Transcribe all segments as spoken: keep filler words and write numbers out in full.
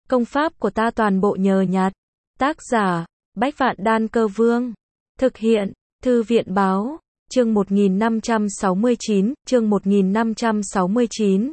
Công pháp của ta toàn bộ nhờ nhặt. Tác giả, Bách Vạn Đan Cơ Vương. Thực hiện, Thư viện Báo. Chương một nghìn năm trăm sáu mươi chín, chương một nghìn năm trăm sáu mươi chín.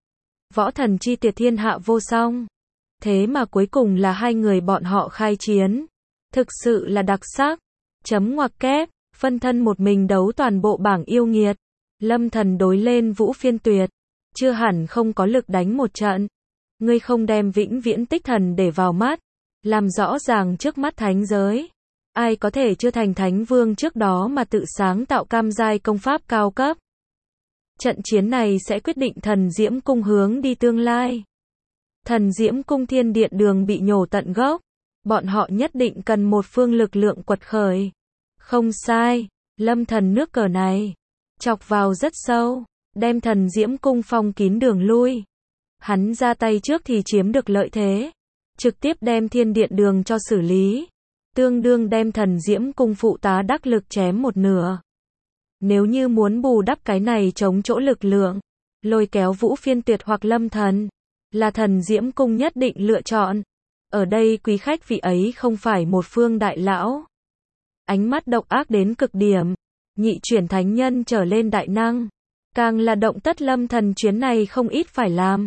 Võ thần chi tuyệt thiên hạ vô song. Thế mà cuối cùng là hai người bọn họ khai chiến. Thực sự là đặc sắc. Chấm ngoặc kép, phân thân một mình đấu toàn bộ bảng yêu nghiệt. Lâm Thần đối lên Vũ Phiên Tuyệt. Chưa hẳn không có lực đánh một trận. Ngươi không đem vĩnh viễn tích thần để vào mắt. Làm rõ ràng trước mắt thánh giới. Ai có thể chưa thành thánh vương trước đó mà tự sáng tạo cam giai công pháp cao cấp. Trận chiến này sẽ quyết định thần Diễm Cung hướng đi tương lai. Thần Diễm Cung thiên điện đường bị nhổ tận gốc. Bọn họ nhất định cần một phương lực lượng quật khởi. Không sai, Lâm Thần nước cờ này chọc vào rất sâu, đem thần Diễm Cung phong kín đường lui. Hắn ra tay trước thì chiếm được lợi thế, trực tiếp đem thiên điện đường cho xử lý, tương đương đem thần Diễm Cung phụ tá đắc lực chém một nửa. Nếu như muốn bù đắp cái này chống chỗ lực lượng, lôi kéo Vũ Phiên Tuyệt hoặc Lâm Thần, là thần Diễm Cung nhất định lựa chọn. Ở đây quý khách vị ấy không phải một phương đại lão. Ánh mắt độc ác đến cực điểm, nhị chuyển thánh nhân trở lên đại năng. Càng là động tất Lâm Thần chuyến này không ít phải làm.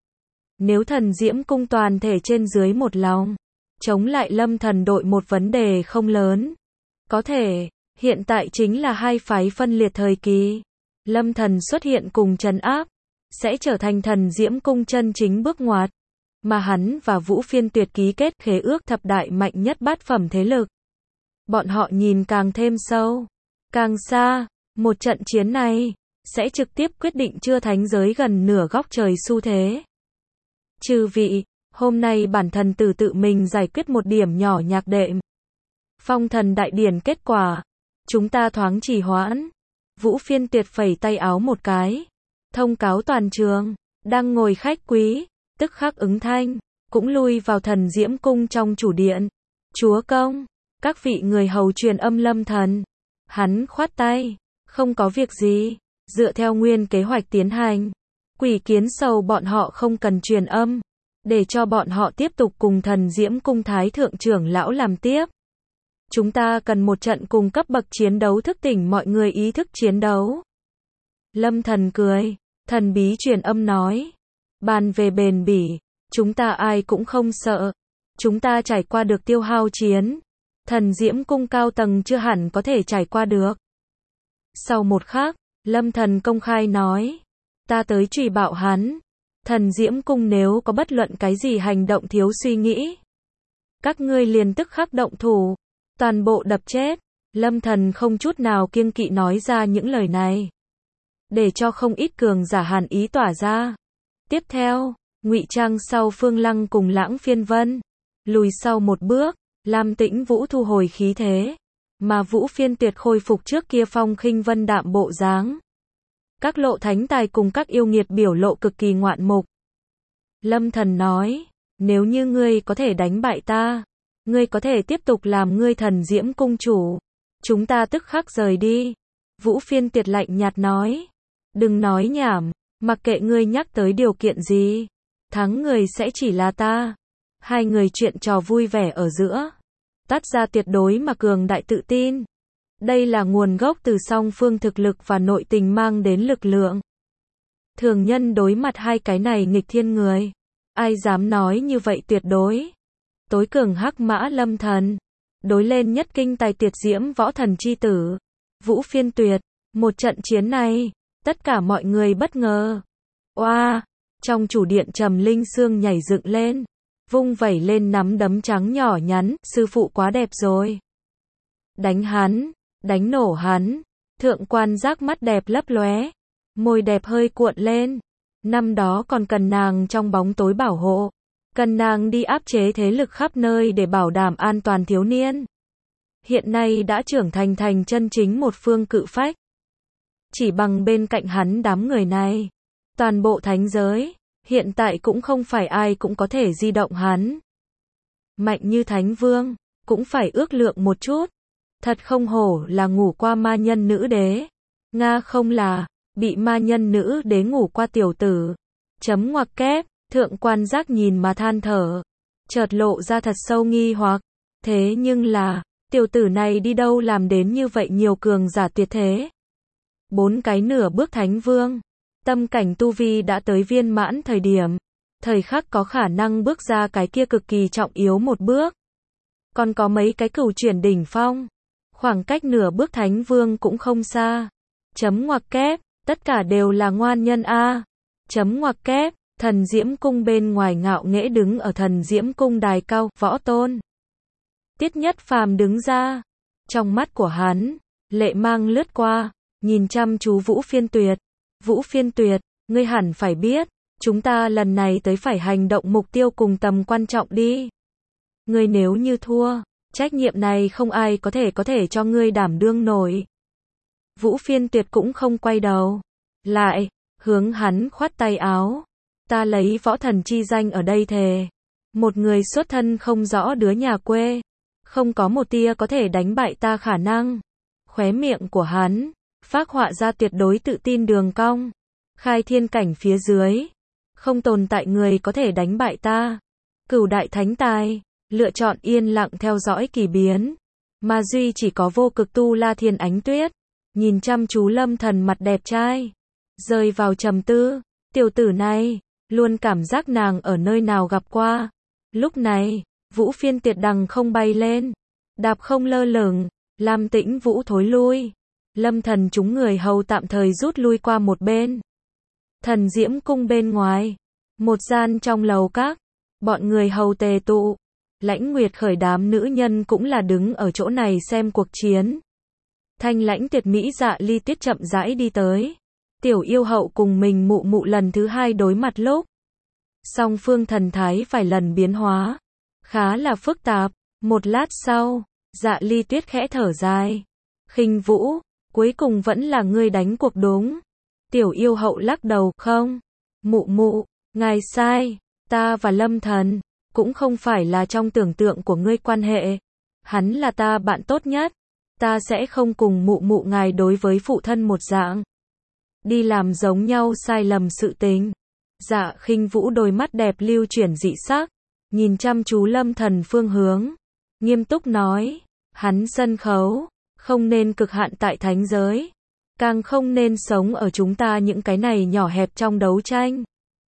Nếu thần Diễm Cung toàn thể trên dưới một lòng, chống lại Lâm Thần đội một vấn đề không lớn. Có thể, hiện tại chính là hai phái phân liệt thời kỳ. Lâm Thần xuất hiện cùng trấn áp, sẽ trở thành thần Diễm Cung chân chính bước ngoặt. Mà hắn và Vũ Phiên Tuyệt ký kết khế ước thập đại mạnh nhất bát phẩm thế lực. Bọn họ nhìn càng thêm sâu, càng xa, một trận chiến này sẽ trực tiếp quyết định chưa thánh giới gần nửa góc trời xu thế. Chư vị, hôm nay bản thần tử tự mình giải quyết một điểm nhỏ nhạc đệm. Phong thần đại điển kết quả, chúng ta thoáng trì hoãn. Vũ Phiên Tuyệt phẩy tay áo một cái, thông cáo toàn trường, đang ngồi khách quý, tức khắc ứng thanh, cũng lui vào thần Diễm Cung trong chủ điện. Chúa công, các vị người hầu truyền âm Lâm Thần. Hắn khoát tay, không có việc gì, dựa theo nguyên kế hoạch tiến hành. Quỷ Kiến Sầu bọn họ không cần truyền âm, để cho bọn họ tiếp tục cùng thần Diễm Cung Thái Thượng trưởng lão làm tiếp. Chúng ta cần một trận cùng cấp bậc chiến đấu thức tỉnh mọi người ý thức chiến đấu. Lâm Thần cười, thần bí truyền âm nói. Bàn về bền bỉ, chúng ta ai cũng không sợ. Chúng ta trải qua được tiêu hao chiến. Thần Diễm Cung cao tầng chưa hẳn có thể trải qua được. Sau một khắc, Lâm Thần công khai nói. Ta tới truy bạo hắn. Thần Diễm Cung nếu có bất luận cái gì hành động thiếu suy nghĩ, các ngươi liền tức khắc động thủ. Toàn bộ đập chết. Lâm Thần không chút nào kiêng kỵ nói ra những lời này, để cho không ít cường giả hàn ý tỏa ra. Tiếp theo, ngụy trang sau Phương Lăng cùng Lãng Phiên Vân lùi sau một bước, Lam Tĩnh Vũ thu hồi khí thế, mà Vũ Phiên Tuyệt khôi phục trước kia phong khinh vân đạm bộ dáng. Các lộ thánh tài cùng các yêu nghiệt biểu lộ cực kỳ ngoạn mục. Lâm Thần nói, nếu như ngươi có thể đánh bại ta, ngươi có thể tiếp tục làm ngươi thần Diễm Cung chủ. Chúng ta tức khắc rời đi. Vũ Phiên Tuyệt lạnh nhạt nói, đừng nói nhảm, mặc kệ ngươi nhắc tới điều kiện gì, thắng người sẽ chỉ là ta. Hai người chuyện trò vui vẻ ở giữa, tắt ra tuyệt đối mà cường đại tự tin. Đây là nguồn gốc từ song phương thực lực và nội tình mang đến lực lượng. Thường nhân đối mặt hai cái này nghịch thiên người, ai dám nói như vậy tuyệt đối. Tối cường hắc mã Lâm Thần, đối lên nhất kinh tài tuyệt diễm võ thần chi tử, Vũ Phiên Tuyệt. Một trận chiến này, tất cả mọi người bất ngờ. Oa, trong chủ điện Trầm Linh Sương nhảy dựng lên, vung vẩy lên nắm đấm trắng nhỏ nhắn, sư phụ quá đẹp rồi. Đánh hắn, đánh nổ hắn. Thượng quan giác mắt đẹp lấp lóe, môi đẹp hơi cuộn lên. Năm đó còn cần nàng trong bóng tối bảo hộ, cần nàng đi áp chế thế lực khắp nơi để bảo đảm an toàn thiếu niên. Hiện nay đã trưởng thành thành chân chính một phương cự phách. Chỉ bằng bên cạnh hắn đám người này, toàn bộ thánh giới, hiện tại cũng không phải ai cũng có thể di động hắn. Mạnh như thánh vương, cũng phải ước lượng một chút. Thật không hổ là ngủ qua ma nhân nữ đế. Nga không là, bị ma nhân nữ đế ngủ qua tiểu tử. Chấm ngoặc kép, thượng quan giác nhìn mà than thở. chợt lộ ra thật sâu nghi hoặc. Thế nhưng là, tiểu tử này đi đâu làm đến như vậy nhiều cường giả tuyệt thế? Bốn cái nửa bước thánh vương, tâm cảnh tu vi đã tới viên mãn thời điểm, thời khắc có khả năng bước ra cái kia cực kỳ trọng yếu một bước. Còn có mấy cái cửu chuyển đỉnh phong, khoảng cách nửa bước thánh vương cũng không xa. Chấm ngoặc kép, tất cả đều là ngoan nhân a. Chấm ngoặc kép, thần diễm cung bên ngoài ngạo nghễ đứng ở thần diễm cung đài cao, võ tôn. Tiết Nhất Phàm đứng ra, trong mắt của hắn, lệ mang lướt qua, nhìn chăm chú Vũ Phiên Tuyệt. Vũ Phiên Tuyệt, ngươi hẳn phải biết, chúng ta lần này tới phải hành động mục tiêu cùng tầm quan trọng đi. Ngươi nếu như thua, trách nhiệm này không ai có thể có thể cho ngươi đảm đương nổi. Vũ Phiên Tuyệt cũng không quay đầu lại, hướng hắn khoát tay áo. Ta lấy võ thần chi danh ở đây thề, một người xuất thân không rõ đứa nhà quê, không có một tia có thể đánh bại ta khả năng. Khóe miệng của hắn phác họa ra tuyệt đối tự tin đường cong. Khai thiên cảnh phía dưới, không tồn tại người có thể đánh bại ta. Cửu đại thánh tài, lựa chọn yên lặng theo dõi kỳ biến, mà duy chỉ có vô cực tu La Thiên Ánh Tuyết, nhìn chăm chú Lâm Thần mặt đẹp trai, rơi vào trầm tư. Tiểu tử này, luôn cảm giác nàng ở nơi nào gặp qua. Lúc này, Vũ Phiên Tuyệt đằng không bay lên, đạp không lơ lửng, Lam Tĩnh Vũ thối lui. Lâm Thần chúng người hầu tạm thời rút lui qua một bên. Thần Diễm cung bên ngoài, một gian trong lầu các, bọn người hầu tề tụ. Lãnh Nguyệt khởi đám nữ nhân cũng là đứng ở chỗ này xem cuộc chiến. Thanh lãnh tuyệt mỹ Dạ Ly Tuyết chậm rãi đi tới. Tiểu yêu hậu cùng mình mụ mụ lần thứ hai đối mặt lúc. Song phương thần thái vài lần biến hóa, khá là phức tạp. Một lát sau, Dạ Ly Tuyết khẽ thở dài. Khinh Vũ, cuối cùng vẫn là ngươi đánh cuộc đúng. Tiểu yêu hậu lắc đầu, không. Mụ mụ, ngài sai, ta và Lâm Thần cũng không phải là trong tưởng tượng của ngươi quan hệ. Hắn là ta bạn tốt nhất. Ta sẽ không cùng mụ mụ ngài đối với phụ thân một dạng, đi làm giống nhau sai lầm sự tình. Dạ Khinh Vũ đôi mắt đẹp lưu chuyển dị sắc, nhìn chăm chú Lâm Thần phương hướng, nghiêm túc nói, hắn sân khấu không nên cực hạn tại thánh giới, càng không nên sống ở chúng ta những cái này nhỏ hẹp trong đấu tranh.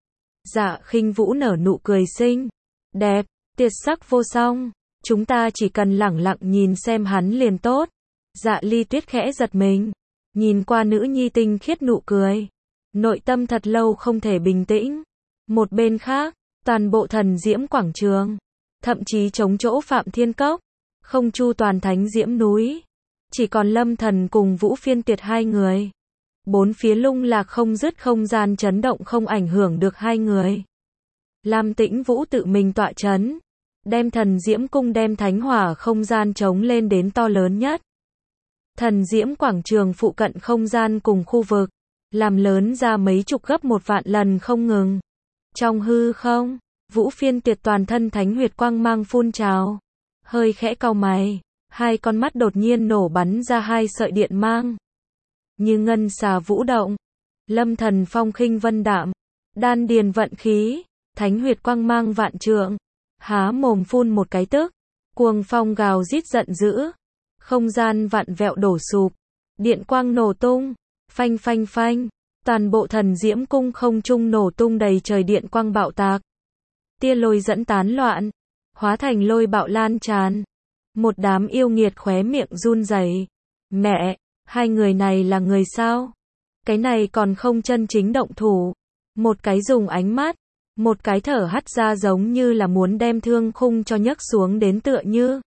Dạ Khinh Vũ nở nụ cười xinh đẹp, tuyệt sắc vô song, chúng ta chỉ cần lẳng lặng nhìn xem hắn liền tốt. Dạ Ly Tuyết khẽ giật mình, nhìn qua nữ nhi tinh khiết nụ cười, nội tâm thật lâu không thể bình tĩnh. Một bên khác, toàn bộ thần diễm quảng trường, thậm chí chống chỗ Phạm Thiên Cốc, không chu toàn thánh diễm núi, chỉ còn Lâm Thần cùng Vũ Phiên Tuyệt hai người. Bốn phía lung lạc không dứt, không gian chấn động không ảnh hưởng được hai người. Lam Tĩnh Vũ tự mình tọa chấn, đem thần diễm cung đem thánh hỏa không gian chống lên đến to lớn nhất. Thần diễm quảng trường phụ cận không gian cùng khu vực, làm lớn ra mấy chục gấp một vạn lần không ngừng. Trong hư không, Vũ Phiên Tuyệt toàn thân thánh huyệt quang mang phun trào, hơi khẽ cau mày, hai con mắt đột nhiên nổ bắn ra hai sợi điện mang, như ngân xà vũ động. Lâm Thần phong khinh vân đạm, đan điền vận khí, thánh huyệt quang mang vạn trượng, há mồm phun một cái tức, cuồng phong gào rít giận dữ, không gian vặn vẹo đổ sụp, điện quang nổ tung, phanh phanh phanh, toàn bộ thần diễm cung không trung nổ tung đầy trời điện quang bạo tạc. Tia lôi dẫn tán loạn, hóa thành lôi bạo lan tràn. Một đám yêu nghiệt khóe miệng run rẩy. Mẹ, hai người này là người sao? Cái này còn không chân chính động thủ. Một cái dùng ánh mắt, một cái thở hắt ra giống như là muốn đem thương khung cho nhấc xuống đến tựa như.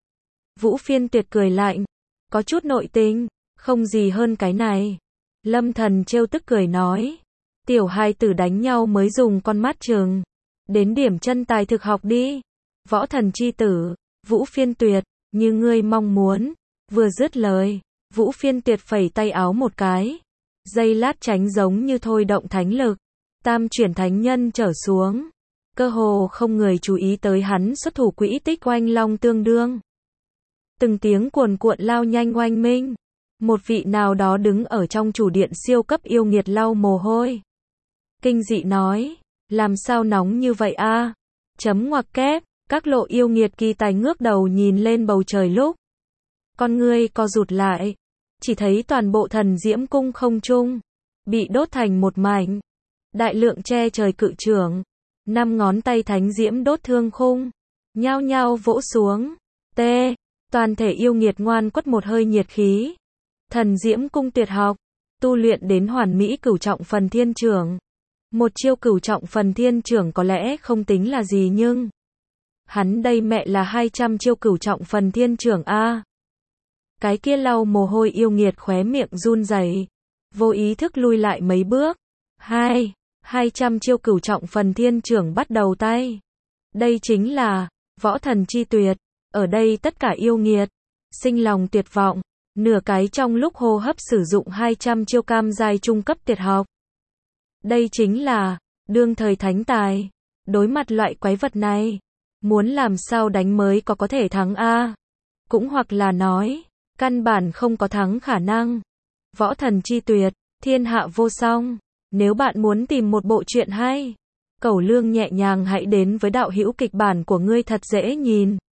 Vũ Phiên Tuyệt cười lạnh, có chút nội tình, không gì hơn cái này. Lâm Thần trêu tức cười nói, tiểu hài tử đánh nhau mới dùng con mắt chừng, đến điểm chân tài thực học đi. Võ thần chi tử, Vũ Phiên Tuyệt, như ngươi mong muốn. Vừa dứt lời, Vũ Phiên Tuyệt phẩy tay áo một cái, dây lát tránh giống như thôi động thánh lực, tam chuyển thánh nhân trở xuống, cơ hồ không người chú ý tới hắn xuất thủ quỹ tích oanh long tương đương. Từng tiếng cuồn cuộn lao nhanh oanh minh, một vị nào đó đứng ở trong chủ điện siêu cấp yêu nghiệt lau mồ hôi, kinh dị nói, làm sao nóng như vậy a? Chấm ngoặc kép, Các lộ yêu nghiệt kỳ tài ngước đầu nhìn lên bầu trời lúc. Con ngươi co rụt lại. Chỉ thấy toàn bộ thần diễm cung không trung. Bị đốt thành một mảnh. Đại lượng che trời cự trưởng. Năm ngón tay thánh diễm đốt thương khung. Nhao nhao vỗ xuống. T. Toàn thể yêu nghiệt ngoan quất một hơi nhiệt khí. Thần diễm cung tuyệt học. Tu luyện đến hoàn mỹ cửu trọng phần thiên trưởng. Một chiêu cửu trọng phần thiên trưởng có lẽ không tính là gì nhưng. Hắn đây mẹ là hai trăm chiêu cửu trọng phần thiên trưởng a. Cái kia lau mồ hôi yêu nghiệt khóe miệng run rẩy, vô ý thức lui lại mấy bước. Hai, hai trăm chiêu cửu trọng phần thiên trưởng bắt đầu tay. Đây chính là võ thần chi tuyệt. Ở đây tất cả yêu nghiệt sinh lòng tuyệt vọng, nửa cái trong lúc hô hấp sử dụng hai trăm chiêu cam giai trung cấp tuyệt học. Đây chính là đương thời thánh tài. Đối mặt loại quái vật này, muốn làm sao đánh mới có có thể thắng a? Cũng hoặc là nói, căn bản không có thắng khả năng. Võ thần chi tuyệt, thiên hạ vô song. Nếu bạn muốn tìm một bộ truyện hay, Cẩu Lương nhẹ nhàng hãy đến với đạo hữu kịch bản của ngươi thật dễ nhìn.